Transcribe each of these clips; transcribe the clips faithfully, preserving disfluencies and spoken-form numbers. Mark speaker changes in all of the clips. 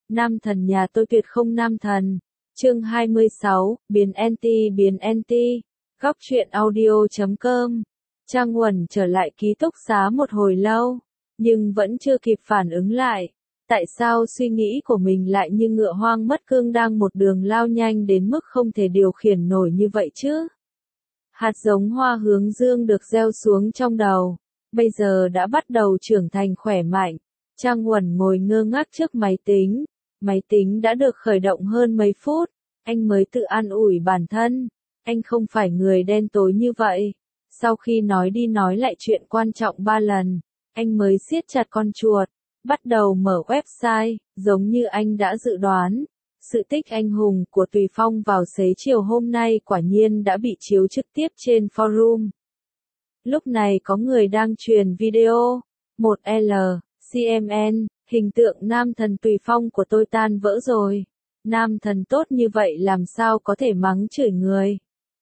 Speaker 1: Nam thần nhà tôi tuyệt không nam thần. Chương hai mươi sáu, biến anti biến anti. Góc truyện audio chấm com. Trang Uẩn trở lại ký túc xá một hồi lâu, nhưng vẫn chưa kịp phản ứng lại. Tại sao suy nghĩ của mình lại như ngựa hoang mất cương đang một đường lao nhanh đến mức không thể điều khiển nổi như vậy chứ? Hạt giống hoa hướng dương được gieo xuống trong đầu, bây giờ đã bắt đầu trưởng thành khỏe mạnh. Trang Uẩn ngồi ngơ ngác trước máy tính. Máy tính đã được khởi động hơn mấy phút, anh mới tự an ủi bản thân. Anh không phải người đen tối như vậy. Sau khi nói đi nói lại chuyện quan trọng ba lần, anh mới siết chặt con chuột, bắt đầu mở website, giống như anh đã dự đoán. Sự tích anh hùng của Tùy Phong vào xế chiều hôm nay quả nhiên đã bị chiếu trực tiếp trên forum. Lúc này có người đang truyền video, một L, C M N, hình tượng nam thần Tùy Phong của tôi tan vỡ rồi. Nam thần tốt như vậy làm sao có thể mắng chửi người.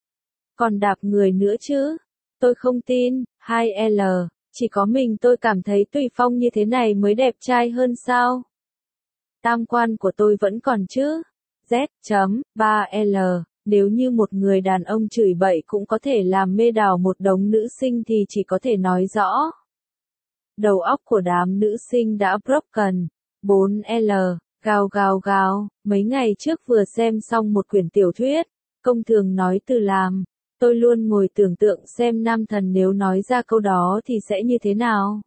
Speaker 1: Còn đạp người nữa chứ. Tôi không tin. hai L, chỉ có mình tôi cảm thấy Tùy Phong như thế này mới đẹp trai hơn sao? Tam quan của tôi vẫn còn chứ. Z, ba L, nếu như một người đàn ông chửi bậy cũng có thể làm mê đảo một đống nữ sinh thì chỉ có thể nói rõ. Đầu óc của đám nữ sinh đã broken. bốn L, gào gào gào, mấy ngày trước vừa xem xong một quyển tiểu thuyết, công thường nói từ làm. Tôi luôn ngồi tưởng tượng xem nam thần nếu nói ra câu đó thì sẽ như thế nào.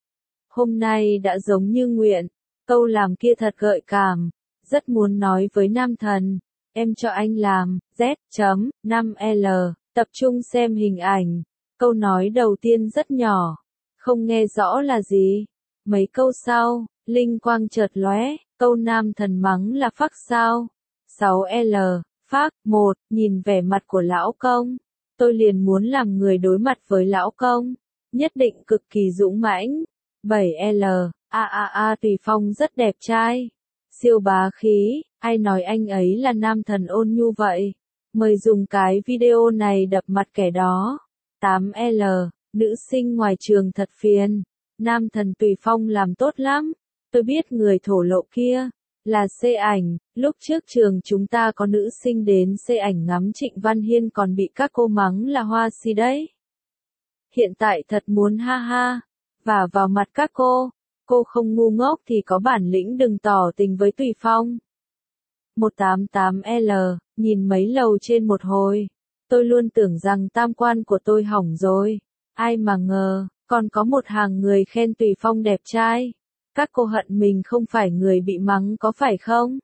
Speaker 1: Hôm nay đã giống như nguyện, câu làm kia thật gợi cảm, rất muốn nói với nam thần, em cho anh làm. Z, năm L, tập trung xem hình ảnh, câu nói đầu tiên rất nhỏ, không nghe rõ là gì. Mấy câu sau, linh quang chợt lóe, câu nam thần mắng là phắc sao. sáu L, phác, một, nhìn vẻ mặt của lão công, tôi liền muốn làm người đối mặt với lão công, nhất định cực kỳ dũng mãnh. bảy L, a a a Tùy Phong rất đẹp trai, siêu bá khí, ai nói anh ấy là nam thần ôn nhu vậy, mời dùng cái video này đập mặt kẻ đó. tám L, nữ sinh ngoài trường thật phiền, nam thần Tùy Phong làm tốt lắm, tôi biết người thổ lộ kia, là xê ảnh, lúc trước trường chúng ta có nữ sinh đến xê ảnh ngắm Trịnh Văn Hiên còn bị các cô mắng là hoa si đấy. Hiện tại thật muốn ha ha, và vào mặt các cô, cô không ngu ngốc thì có bản lĩnh đừng tỏ tình với Tùy Phong. một tám tám L, nhìn mấy lầu trên một hồi, tôi luôn tưởng rằng tam quan của tôi hỏng rồi, ai mà ngờ, còn có một hàng người khen Tùy Phong đẹp trai. Các cô hận mình không phải người bị mắng có phải không?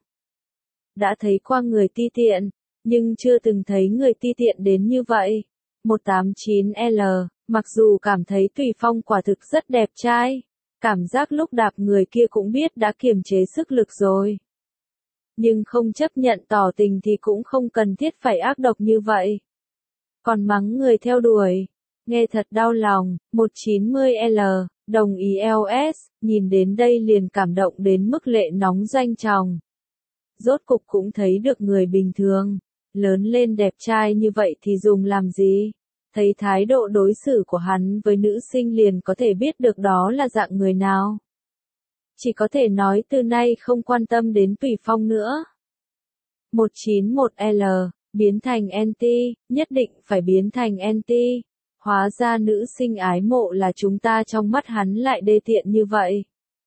Speaker 1: Đã thấy qua người ti tiện, nhưng chưa từng thấy người ti tiện đến như vậy. một tám chín L, mặc dù cảm thấy Tùy Phong quả thực rất đẹp trai, cảm giác lúc đạp người kia cũng biết đã kiềm chế sức lực rồi. Nhưng không chấp nhận tỏ tình thì cũng không cần thiết phải ác độc như vậy. Còn mắng người theo đuổi, nghe thật đau lòng. một chín mươi L, đồng ý L S, nhìn đến đây liền cảm động đến mức lệ nóng doanh tròng. Rốt cục cũng thấy được người bình thường, lớn lên đẹp trai như vậy thì dùng làm gì? Thấy thái độ đối xử của hắn với nữ sinh liền có thể biết được đó là dạng người nào. Chỉ có thể nói từ nay không quan tâm đến Tùy Phong nữa. một chín một L, biến thành anti, nhất định phải biến thành anti. Hóa ra nữ sinh ái mộ là chúng ta trong mắt hắn lại đê tiện như vậy.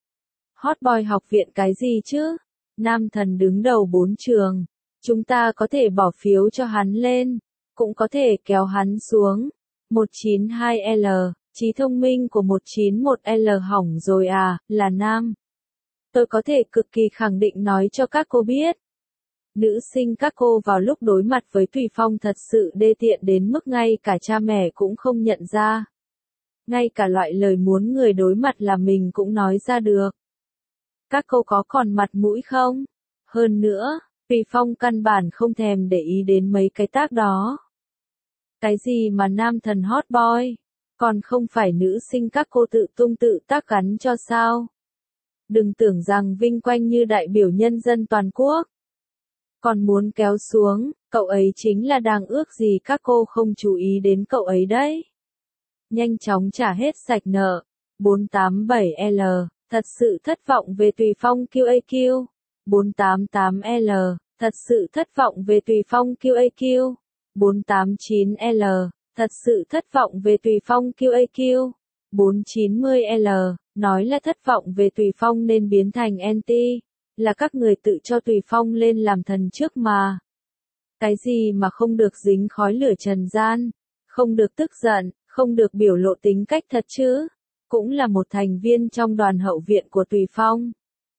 Speaker 1: Hot boy học viện cái gì chứ? Nam thần đứng đầu bốn trường. Chúng ta có thể bỏ phiếu cho hắn lên, cũng có thể kéo hắn xuống. một chín hai L, trí thông minh của một chín một L hỏng rồi à, là nam. Tôi có thể cực kỳ khẳng định nói cho các cô biết. Nữ sinh các cô vào lúc đối mặt với Tùy Phong thật sự đê tiện đến mức ngay cả cha mẹ cũng không nhận ra. Ngay cả loại lời muốn người đối mặt là mình cũng nói ra được. Các cô có còn mặt mũi không? Hơn nữa, Tùy Phong căn bản không thèm để ý đến mấy cái tác đó. Cái gì mà nam thần hot boy, còn không phải nữ sinh các cô tự tung tự tác gắn cho sao? Đừng tưởng rằng vinh quanh như đại biểu nhân dân toàn quốc. Còn muốn kéo xuống, cậu ấy chính là đang ước gì các cô không chú ý đến cậu ấy đấy. Nhanh chóng trả hết sạch nợ. bốn tám bảy L, thật sự thất vọng về Tùy Phong quy a quy. bốn tám tám L, thật sự thất vọng về Tùy Phong Q A Q. bốn tám chín L, thật sự thất vọng về Tùy Phong Q A Q. bốn chín mươi L, nói là thất vọng về Tùy Phong nên biến thành anti, là các người tự cho Tùy Phong lên làm thần trước mà. Cái gì mà không được dính khói lửa trần gian, không được tức giận, không được biểu lộ tính cách thật chứ, cũng là một thành viên trong đoàn hậu viện của Tùy Phong.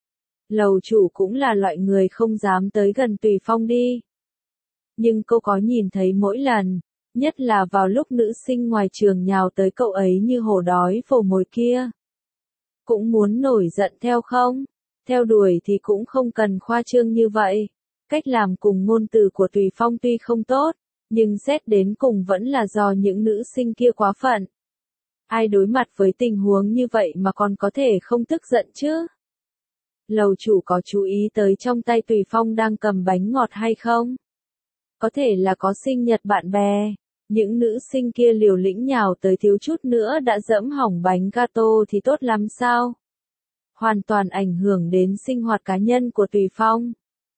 Speaker 1: Lầu chủ cũng là loại người không dám tới gần Tùy Phong đi. Nhưng cô có nhìn thấy mỗi lần, nhất là vào lúc nữ sinh ngoài trường nhào tới cậu ấy như hổ đói vồ mồi kia. Cũng muốn nổi giận theo không? Theo đuổi thì cũng không cần khoa trương như vậy. Cách làm cùng ngôn từ của Tùy Phong tuy không tốt, nhưng xét đến cùng vẫn là do những nữ sinh kia quá phận. Ai đối mặt với tình huống như vậy mà còn có thể không tức giận chứ? Lầu chủ có chú ý tới trong tay Tùy Phong đang cầm bánh ngọt hay không? Có thể là có sinh nhật bạn bè. Những nữ sinh kia liều lĩnh nhào tới thiếu chút nữa đã dẫm hỏng bánh gato thì tốt lắm sao? Hoàn toàn ảnh hưởng đến sinh hoạt cá nhân của Tùy Phong.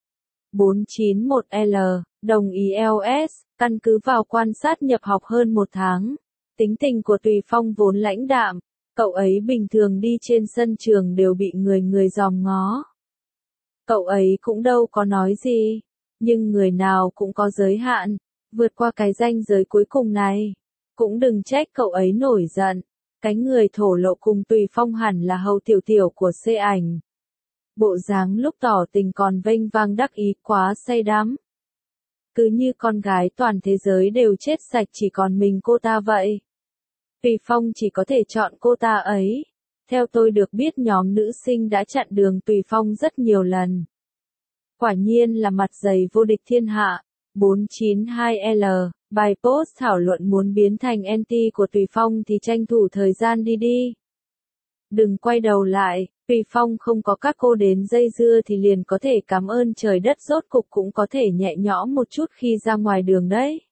Speaker 1: bốn chín mốt L, đồng ý L S, căn cứ vào quan sát nhập học hơn một tháng. Tính tình của Tùy Phong vốn lãnh đạm, cậu ấy bình thường đi trên sân trường đều bị người người dòm ngó. Cậu ấy cũng đâu có nói gì, nhưng người nào cũng có giới hạn, vượt qua cái ranh giới cuối cùng này. Cũng đừng trách cậu ấy nổi giận, cái người thổ lộ cùng Tùy Phong hẳn là Hầu Tiểu Tiểu của C ảnh. Bộ dáng lúc tỏ tình còn vênh vang đắc ý quá say đắm. Cứ như con gái toàn thế giới đều chết sạch chỉ còn mình cô ta vậy. Tùy Phong chỉ có thể chọn cô ta ấy. Theo tôi được biết nhóm nữ sinh đã chặn đường Tùy Phong rất nhiều lần. Quả nhiên là mặt dày vô địch thiên hạ. bốn chín hai L, bài post thảo luận muốn biến thành anti của Tùy Phong thì tranh thủ thời gian đi đi. Đừng quay đầu lại, Tùy Phong không có các cô đến dây dưa thì liền có thể cảm ơn trời đất, rốt cục cũng có thể nhẹ nhõm một chút khi ra ngoài đường đấy.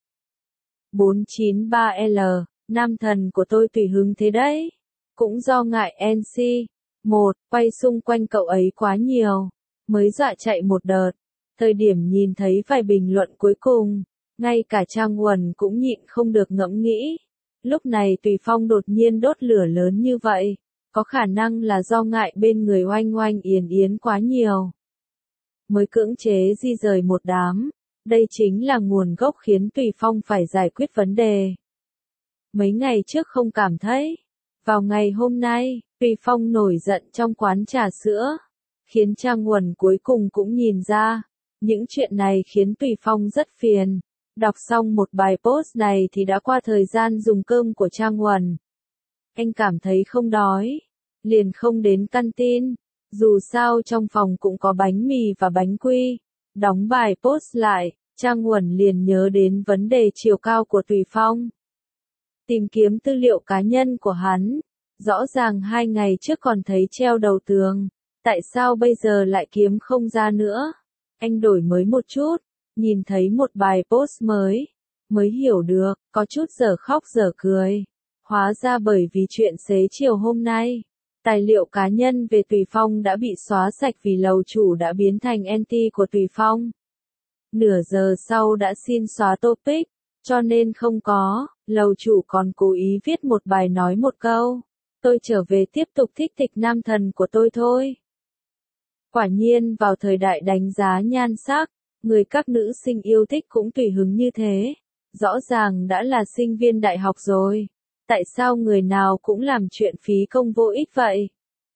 Speaker 1: bốn chín ba L, nam thần của tôi tùy hứng thế đấy. Cũng do ngại en xê. một, quay xung quanh cậu ấy quá nhiều, mới dọa chạy một đợt. Thời điểm nhìn thấy vài bình luận cuối cùng, ngay cả Trang Uẩn cũng nhịn không được ngẫm nghĩ. Lúc này Tùy Phong đột nhiên đốt lửa lớn như vậy, có khả năng là do ngại bên người Oanh Oanh Yến Yến quá nhiều. Mới cưỡng chế di rời một đám, đây chính là nguồn gốc khiến Tùy Phong phải giải quyết vấn đề. Mấy ngày trước không cảm thấy, vào ngày hôm nay, Tùy Phong nổi giận trong quán trà sữa, khiến Trang Uẩn cuối cùng cũng nhìn ra. Những chuyện này khiến Tùy Phong rất phiền. Đọc xong một bài post này thì đã qua thời gian dùng cơm của Trang Uẩn. Anh cảm thấy không đói, liền không đến căn tin. Dù sao trong phòng cũng có bánh mì và bánh quy. Đóng bài post lại, Trang Uẩn liền nhớ đến vấn đề chiều cao của Tùy Phong. Tìm kiếm tư liệu cá nhân của hắn. Rõ ràng hai ngày trước còn thấy treo đầu tường. Tại sao bây giờ lại kiếm không ra nữa? Anh đổi mới một chút, nhìn thấy một bài post mới, mới hiểu được, có chút dở khóc dở cười. Hóa ra bởi vì chuyện xế chiều hôm nay, tài liệu cá nhân về Tùy Phong đã bị xóa sạch vì lầu chủ đã biến thành anti của Tùy Phong. Nửa giờ sau đã xin xóa topic, cho nên không có, lầu chủ còn cố ý viết một bài nói một câu. Tôi trở về tiếp tục thích thịch nam thần của tôi thôi. Quả nhiên vào thời đại đánh giá nhan sắc, người các nữ sinh yêu thích cũng tùy hứng như thế. Rõ ràng đã là sinh viên đại học rồi. Tại sao người nào cũng làm chuyện phí công vô ích vậy?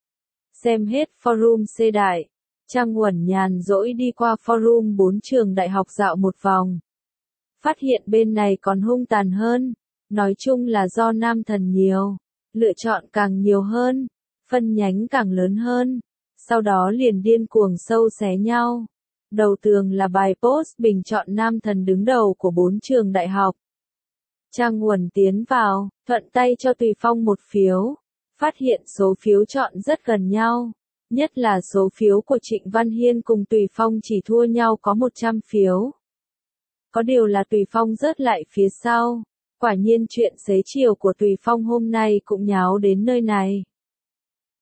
Speaker 1: Xem hết forum C đại. Trang Uẩn nhàn rỗi đi qua forum bốn trường đại học dạo một vòng. Phát hiện bên này còn hung tàn hơn. Nói chung là do nam thần nhiều. Lựa chọn càng nhiều hơn. Phân nhánh càng lớn hơn. Sau đó liền điên cuồng sâu xé nhau. Đầu tường là bài post bình chọn nam thần đứng đầu của bốn trường đại học. Trang Uẩn tiến vào, thuận tay cho Tùy Phong một phiếu. Phát hiện số phiếu chọn rất gần nhau. Nhất là số phiếu của Trịnh Văn Hiên cùng Tùy Phong chỉ thua nhau có một trăm phiếu. Có điều là Tùy Phong rớt lại phía sau. Quả nhiên chuyện xế chiều của Tùy Phong hôm nay cũng nháo đến nơi này.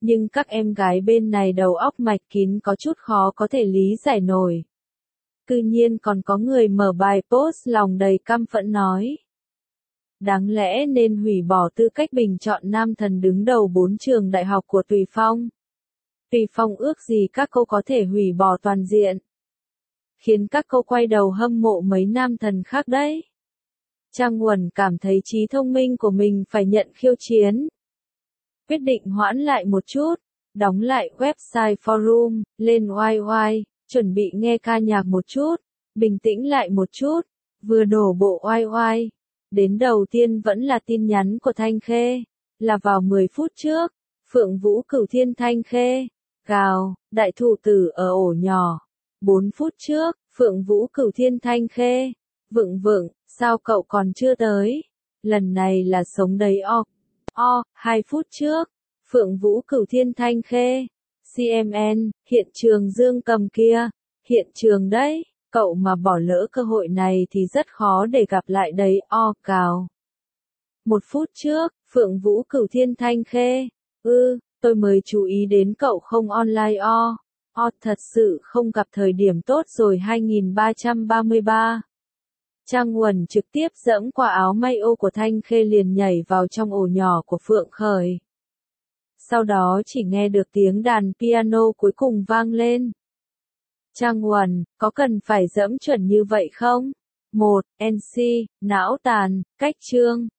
Speaker 1: Nhưng các em gái bên này đầu óc mạch kín có chút khó có thể lý giải nổi. Cư nhiên còn có người mở bài post lòng đầy căm phẫn nói. Đáng lẽ nên hủy bỏ tư cách bình chọn nam thần đứng đầu bốn trường đại học của Tùy Phong. Tùy Phong ước gì các cô có thể hủy bỏ toàn diện. Khiến các cô quay đầu hâm mộ mấy nam thần khác đấy. Trang Uẩn cảm thấy trí thông minh của mình phải nhận khiêu chiến. Quyết định hoãn lại một chút, đóng lại website forum, lên oai oai, chuẩn bị nghe ca nhạc một chút, bình tĩnh lại một chút, vừa đổ bộ oai oai. Đến đầu tiên vẫn là tin nhắn của Thanh Khê, là vào mười phút trước, Phượng Vũ Cửu Thiên Thanh Khê, gào, đại thụ tử ở ổ nhỏ. bốn phút trước, Phượng Vũ Cửu Thiên Thanh Khê, vựng vựng, sao cậu còn chưa tới? Lần này là sống đầy o. O, hai phút trước, Phượng Vũ Cửu Thiên Thanh Khê, xê em en, hiện trường Dương Cầm kia, hiện trường đấy, cậu mà bỏ lỡ cơ hội này thì rất khó để gặp lại đấy o cào. Một phút trước, Phượng Vũ Cửu Thiên Thanh Khê, ư, tôi mới chú ý đến cậu không online o, o thật sự không gặp thời điểm tốt rồi hai nghìn ba trăm ba mươi ba. Trang Uẩn trực tiếp dẫm qua áo may ô của Thanh Khê liền nhảy vào trong ổ nhỏ của Phượng Khởi. Sau đó chỉ nghe được tiếng đàn piano cuối cùng vang lên. Trang Uẩn, có cần phải dẫm chuẩn như vậy không? một. en xê, não tàn, cách chương.